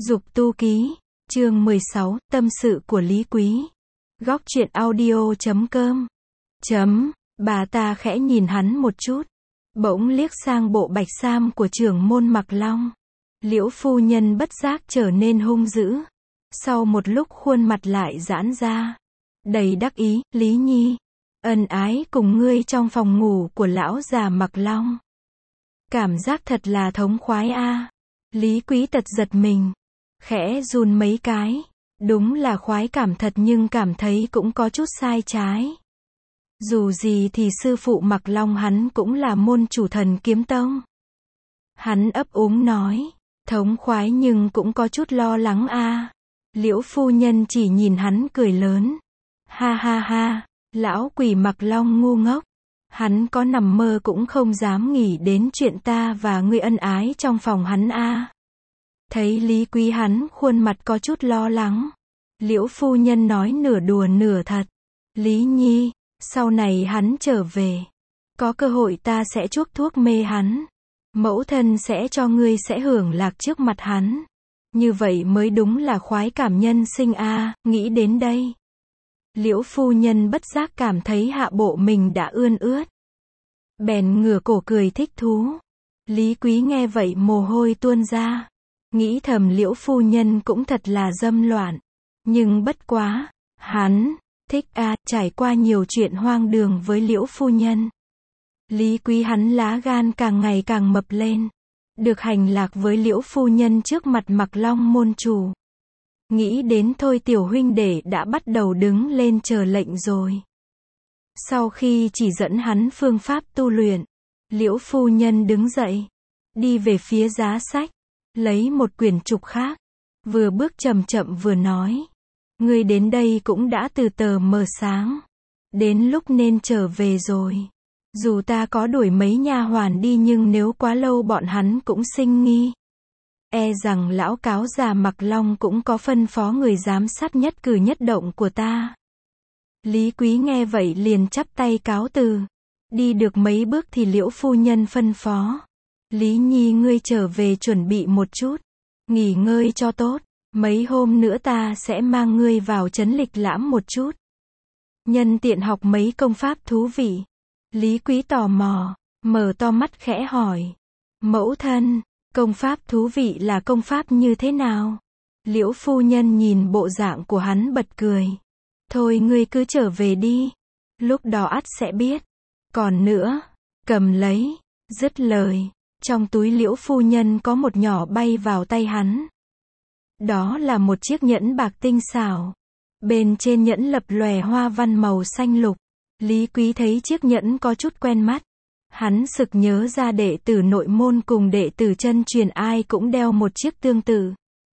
Dục tu ký, chương 16, tâm sự của Lý Quý. Góc truyện audio.com. Bà ta khẽ nhìn hắn một chút, bỗng liếc sang bộ bạch sam của trưởng môn Mặc Long. Liễu phu nhân bất giác trở nên hung dữ. Sau một lúc khuôn mặt lại giãn ra, đầy đắc ý, Lý Nhi, ân ái cùng ngươi trong phòng ngủ của lão già Mặc Long. Cảm giác thật là thống khoái a. Lý Quý tật giật mình, khẽ run mấy cái. Đúng là khoái cảm thật nhưng cảm thấy cũng có chút sai trái. Dù gì thì sư phụ Mặc Long hắn cũng là môn chủ Thần Kiếm Tông. Hắn ấp úng nói, thống khoái nhưng cũng có chút lo lắng a. Liễu phu nhân chỉ nhìn hắn cười lớn. Ha ha ha, lão quỷ Mặc Long ngu ngốc. Hắn có nằm mơ cũng không dám nghĩ đến chuyện ta và ngươi ân ái trong phòng hắn a. Thấy Lý Quý hắn khuôn mặt có chút lo lắng, Liễu phu nhân nói nửa đùa nửa thật. Lý Nhi, sau này hắn trở về, có cơ hội ta sẽ chuốc thuốc mê hắn. Mẫu thân sẽ cho ngươi sẽ hưởng lạc trước mặt hắn. Như vậy mới đúng là khoái cảm nhân sinh a. Nghĩ đến đây, Liễu phu nhân bất giác cảm thấy hạ bộ mình đã ươn ướt. Bèn ngửa cổ cười thích thú. Lý Quý nghe vậy mồ hôi tuôn ra. Nghĩ thầm Liễu phu nhân cũng thật là dâm loạn. Nhưng bất quá, hắn thích trải qua nhiều chuyện hoang đường với Liễu phu nhân. Lý Quý hắn lá gan càng ngày càng mập lên. Được hành lạc với Liễu phu nhân trước mặt Mặc Long môn chủ. Nghĩ đến thôi tiểu huynh đệ đã bắt đầu đứng lên chờ lệnh rồi. Sau khi chỉ dẫn hắn phương pháp tu luyện, Liễu phu nhân đứng dậy, đi về phía giá sách, lấy một quyển trục khác, vừa bước chậm chậm vừa nói, ngươi đến đây cũng đã từ tờ mờ sáng, đến lúc nên trở về rồi. Dù ta có đuổi mấy nha hoàn đi nhưng nếu quá lâu bọn hắn cũng sinh nghi. E rằng lão cáo già Mặc Long cũng có phân phó người giám sát nhất cử nhất động của ta. Lý Quý nghe vậy liền chắp tay cáo từ. Đi được mấy bước thì Liễu phu nhân phân phó. Lý Nhi ngươi trở về chuẩn bị một chút. Nghỉ ngơi cho tốt. Mấy hôm nữa ta sẽ mang ngươi vào trấn lịch lãm một chút. Nhân tiện học mấy công pháp thú vị. Lý Quý tò mò, mở to mắt khẽ hỏi. Mẫu thân, công pháp thú vị là công pháp như thế nào? Liễu phu nhân nhìn bộ dạng của hắn bật cười. Thôi ngươi cứ trở về đi. Lúc đó ắt sẽ biết. Còn nữa, cầm lấy. Dứt lời, trong túi Liễu phu nhân có một nhỏ bay vào tay hắn. Đó là một chiếc nhẫn bạc tinh xảo. Bên trên nhẫn lập lòe hoa văn màu xanh lục. Lý Quý thấy chiếc nhẫn có chút quen mắt. Hắn sực nhớ ra đệ tử nội môn cùng đệ tử chân truyền ai cũng đeo một chiếc tương tự.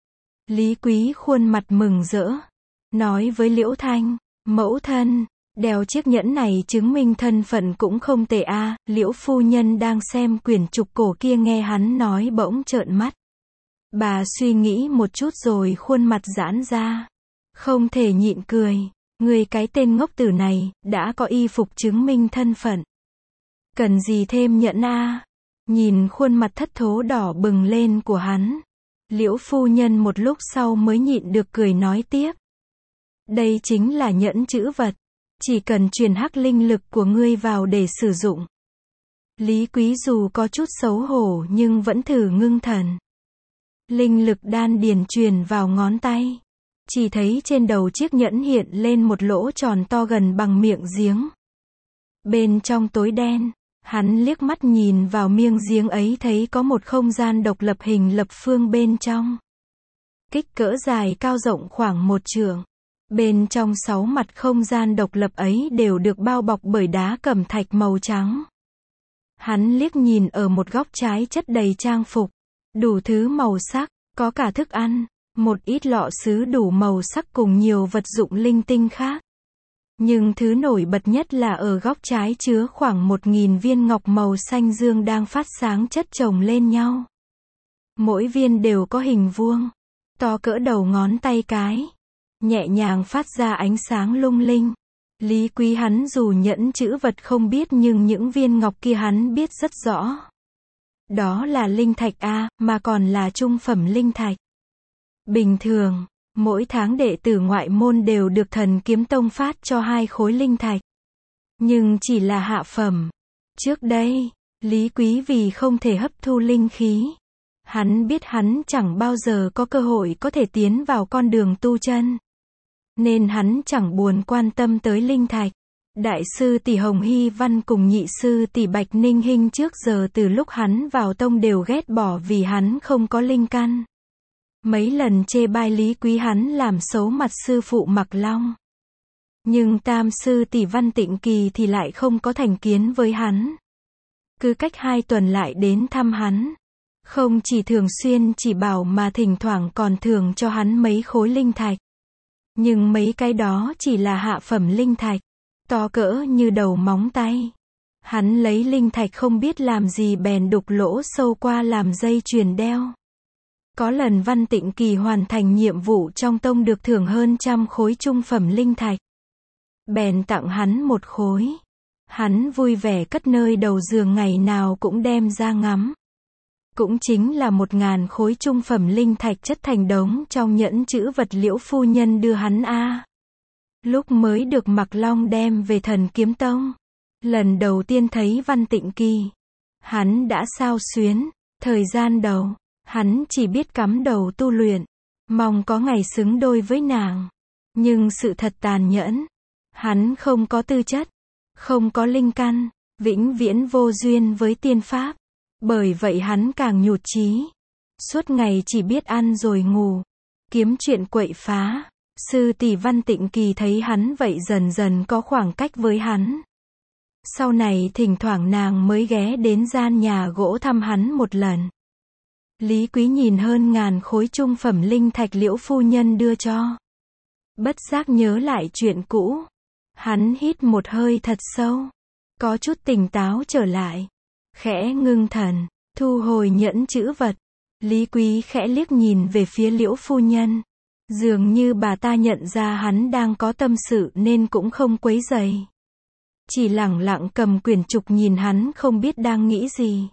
Lý Quý khuôn mặt mừng rỡ, nói với Liễu Thanh, mẫu thân, đeo chiếc nhẫn này chứng minh thân phận cũng không tệ a. Liễu phu nhân đang xem quyển trục cổ kia nghe hắn nói bỗng trợn mắt. Bà suy nghĩ một chút rồi khuôn mặt giãn ra. Không thể nhịn cười. Người cái tên ngốc tử này, đã có y phục chứng minh thân phận. Cần gì thêm nhẫn a? Nhìn khuôn mặt thất thố đỏ bừng lên của hắn. Liễu phu nhân một lúc sau mới nhịn được cười nói tiếp. Đây chính là nhẫn trữ vật. Chỉ cần truyền hắc linh lực của ngươi vào để sử dụng. Lý Quý dù có chút xấu hổ nhưng vẫn thử ngưng thần. Linh lực đan điền truyền vào ngón tay. Chỉ thấy trên đầu chiếc nhẫn hiện lên một lỗ tròn to gần bằng miệng giếng. Bên trong tối đen, hắn liếc mắt nhìn vào miệng giếng ấy thấy có một không gian độc lập hình lập phương bên trong. Kích cỡ dài cao rộng khoảng 1 trượng. Bên trong 6 mặt không gian độc lập ấy đều được bao bọc bởi đá cẩm thạch màu trắng. Hắn liếc nhìn ở một góc trái chất đầy trang phục, đủ thứ màu sắc, có cả thức ăn. Một ít lọ sứ đủ màu sắc cùng nhiều vật dụng linh tinh khác. Nhưng thứ nổi bật nhất là ở góc trái chứa khoảng 1000 viên ngọc màu xanh dương đang phát sáng chất chồng lên nhau. Mỗi viên đều có hình vuông, to cỡ đầu ngón tay cái, nhẹ nhàng phát ra ánh sáng lung linh. Lý Quý hắn dù nhẫn chữ vật không biết nhưng những viên ngọc kia hắn biết rất rõ. Đó là linh thạch a, mà còn là trung phẩm linh thạch. Bình thường, mỗi tháng đệ tử ngoại môn đều được Thần Kiếm Tông phát cho 2 khối linh thạch. Nhưng chỉ là hạ phẩm. Trước đây, Lý Quý vì không thể hấp thu linh khí. Hắn biết hắn chẳng bao giờ có cơ hội có thể tiến vào con đường tu chân. Nên hắn chẳng buồn quan tâm tới linh thạch. Đại sư tỷ Hồng Hy Văn cùng nhị sư tỷ Bạch Ninh Hinh trước giờ từ lúc hắn vào tông đều ghét bỏ vì hắn không có linh căn. Mấy lần chê bai Lý Quý hắn làm xấu mặt sư phụ Mặc Long. Nhưng tam sư tỷ Văn Tịnh Kỳ thì lại không có thành kiến với hắn. Cứ cách 2 tuần lại đến thăm hắn. Không chỉ thường xuyên chỉ bảo mà thỉnh thoảng còn thường cho hắn mấy khối linh thạch. Nhưng mấy cái đó chỉ là hạ phẩm linh thạch, to cỡ như đầu móng tay. Hắn lấy linh thạch không biết làm gì bèn đục lỗ sâu qua làm dây chuyền đeo. Có lần Văn Tịnh Kỳ hoàn thành nhiệm vụ trong tông được thưởng hơn 100 khối trung phẩm linh thạch. Bèn tặng hắn 1 khối. Hắn vui vẻ cất nơi đầu giường ngày nào cũng đem ra ngắm. Cũng chính là 1000 khối trung phẩm linh thạch chất thành đống trong nhẫn chữ vật Liễu phu nhân đưa hắn Lúc mới được Mặc Long đem về Thần Kiếm Tông. Lần đầu tiên thấy Văn Tịnh Kỳ. Hắn đã xao xuyến. Thời gian đầu, hắn chỉ biết cắm đầu tu luyện. Mong có ngày xứng đôi với nàng. Nhưng sự thật tàn nhẫn. Hắn không có tư chất. Không có linh căn. Vĩnh viễn vô duyên với tiên pháp. Bởi vậy hắn càng nhụt chí. Suốt ngày chỉ biết ăn rồi ngủ. Kiếm chuyện quậy phá. Sư tỷ Văn Tịnh Kỳ thấy hắn vậy dần dần có khoảng cách với hắn. Sau này thỉnh thoảng nàng mới ghé đến gian nhà gỗ thăm hắn một lần. Lý Quý nhìn hơn 1000 khối trung phẩm linh thạch Liễu phu nhân đưa cho. Bất giác nhớ lại chuyện cũ. Hắn hít một hơi thật sâu. Có chút tỉnh táo trở lại. Khẽ ngưng thần, thu hồi nhẫn chữ vật. Lý Quý khẽ liếc nhìn về phía Liễu phu nhân. Dường như bà ta nhận ra hắn đang có tâm sự nên cũng không quấy rầy. Chỉ lẳng lặng cầm quyển trục nhìn hắn không biết đang nghĩ gì.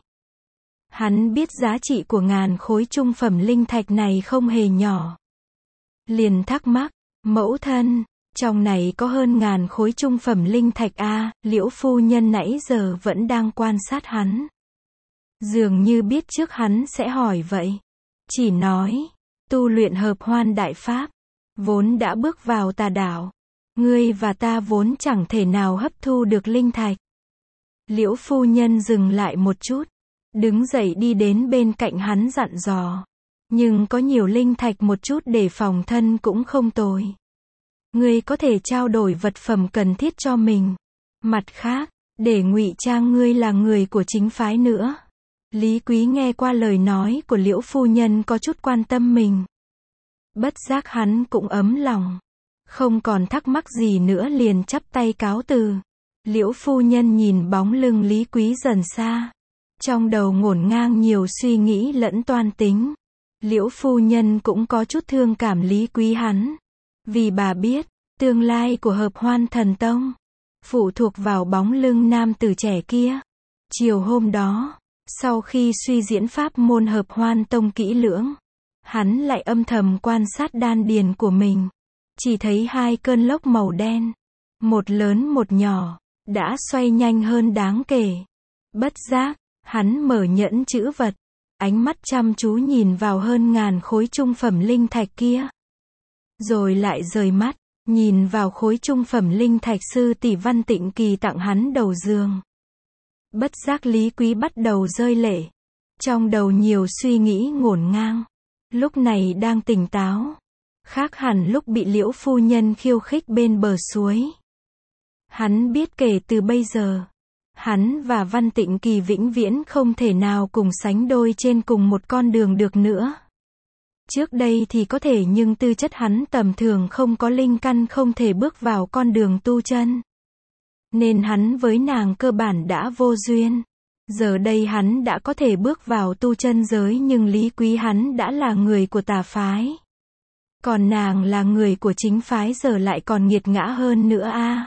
Hắn biết giá trị của 1000 khối trung phẩm linh thạch này không hề nhỏ. Liền thắc mắc, mẫu thân, trong này có hơn 1000 khối trung phẩm linh thạch Liễu phu nhân nãy giờ vẫn đang quan sát hắn. Dường như biết trước hắn sẽ hỏi vậy. Chỉ nói, tu luyện hợp hoan đại pháp, vốn đã bước vào tà đạo. Ngươi và ta vốn chẳng thể nào hấp thu được linh thạch. Liễu phu nhân dừng lại một chút. Đứng dậy đi đến bên cạnh hắn dặn dò. Nhưng có nhiều linh thạch một chút để phòng thân cũng không tồi. Ngươi có thể trao đổi vật phẩm cần thiết cho mình. Mặt khác, để ngụy trang ngươi là người của chính phái nữa. Lý Quý nghe qua lời nói của Liễu phu nhân có chút quan tâm mình. Bất giác hắn cũng ấm lòng. Không còn thắc mắc gì nữa liền chắp tay cáo từ. Liễu phu nhân nhìn bóng lưng Lý Quý dần xa. Trong đầu ngổn ngang nhiều suy nghĩ lẫn toan tính. Liễu phu nhân cũng có chút thương cảm Lý Quý hắn. Vì bà biết, tương lai của Hợp Hoan Thần Tông phụ thuộc vào bóng lưng nam tử trẻ kia. Chiều hôm đó, sau khi suy diễn pháp môn Hợp Hoan Tông kỹ lưỡng, hắn lại âm thầm quan sát đan điền của mình. Chỉ thấy 2 cơn lốc màu đen, một lớn một nhỏ, đã xoay nhanh hơn đáng kể. Bất giác, hắn mở nhẫn chữ vật, ánh mắt chăm chú nhìn vào hơn 1000 khối trung phẩm linh thạch kia. Rồi lại rời mắt, nhìn vào khối trung phẩm linh thạch sư tỷ Văn Tịnh Kỳ tặng hắn đầu giường. Bất giác Lý Quý bắt đầu rơi lệ. Trong đầu nhiều suy nghĩ ngổn ngang. Lúc này đang tỉnh táo. Khác hẳn lúc bị Liễu phu nhân khiêu khích bên bờ suối. Hắn biết kể từ bây giờ, hắn và Văn Tịnh Kỳ vĩnh viễn không thể nào cùng sánh đôi trên cùng một con đường được nữa. Trước đây thì có thể nhưng tư chất hắn tầm thường không có linh căn không thể bước vào con đường tu chân. Nên hắn với nàng cơ bản đã vô duyên. Giờ đây hắn đã có thể bước vào tu chân giới nhưng Lý Quý hắn đã là người của tà phái. Còn nàng là người của chính phái giờ lại còn nghiệt ngã hơn nữa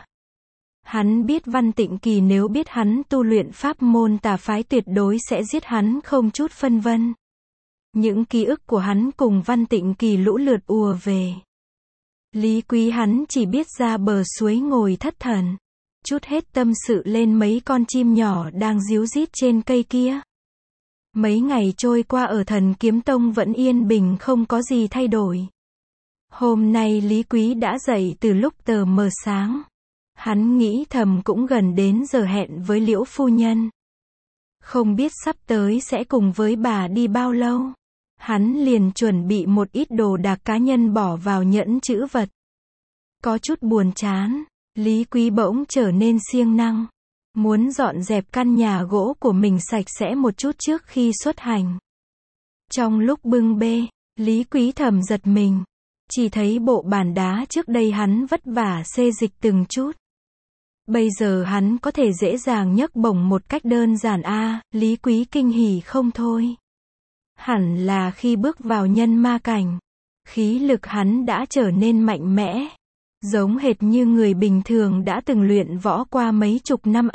Hắn biết Văn Tịnh Kỳ nếu biết hắn tu luyện pháp môn tà phái tuyệt đối sẽ giết hắn không chút phân vân. Những ký ức của hắn cùng Văn Tịnh Kỳ lũ lượt ùa về. Lý Quý hắn chỉ biết ra bờ suối ngồi thất thần, trút hết tâm sự lên mấy con chim nhỏ đang ríu rít trên cây kia. Mấy ngày trôi qua ở Thần Kiếm Tông vẫn yên bình không có gì thay đổi. Hôm nay Lý Quý đã dậy từ lúc tờ mờ sáng. Hắn nghĩ thầm cũng gần đến giờ hẹn với Liễu phu nhân. Không biết sắp tới sẽ cùng với bà đi bao lâu. Hắn liền chuẩn bị một ít đồ đạc cá nhân bỏ vào nhẫn trữ vật. Có chút buồn chán, Lý Quý bỗng trở nên siêng năng. Muốn dọn dẹp căn nhà gỗ của mình sạch sẽ một chút trước khi xuất hành. Trong lúc bưng bê, Lý Quý thầm giật mình. Chỉ thấy bộ bàn đá trước đây hắn vất vả xê dịch từng chút. Bây giờ hắn có thể dễ dàng nhấc bổng một cách đơn giản Lý Quý kinh hỉ không thôi. Hẳn là khi bước vào nhân ma cảnh, khí lực hắn đã trở nên mạnh mẽ. Giống hệt như người bình thường đã từng luyện võ qua mấy chục năm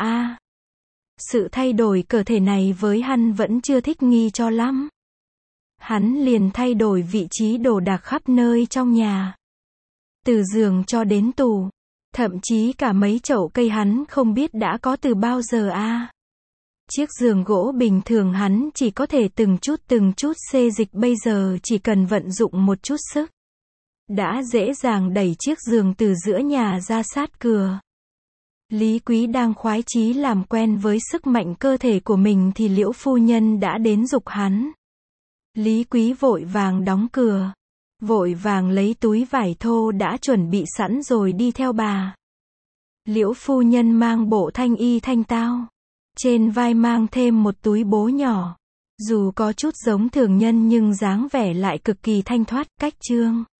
Sự thay đổi cơ thể này với hắn vẫn chưa thích nghi cho lắm. Hắn liền thay đổi vị trí đồ đạc khắp nơi trong nhà. Từ giường cho đến tủ. Thậm chí cả mấy chậu cây hắn không biết đã có từ bao giờ Chiếc giường gỗ bình thường hắn chỉ có thể từng chút xê dịch, bây giờ chỉ cần vận dụng một chút sức. Đã dễ dàng đẩy chiếc giường từ giữa nhà ra sát cửa. Lý Quý đang khoái chí làm quen với sức mạnh cơ thể của mình thì Liễu phu nhân đã đến giục hắn. Lý Quý vội vàng đóng cửa. Vội vàng lấy túi vải thô đã chuẩn bị sẵn rồi đi theo bà. Liễu phu nhân mang bộ thanh y thanh tao. Trên vai mang thêm một túi bố nhỏ. Dù có chút giống thường nhân nhưng dáng vẻ lại cực kỳ thanh thoát, cách trương.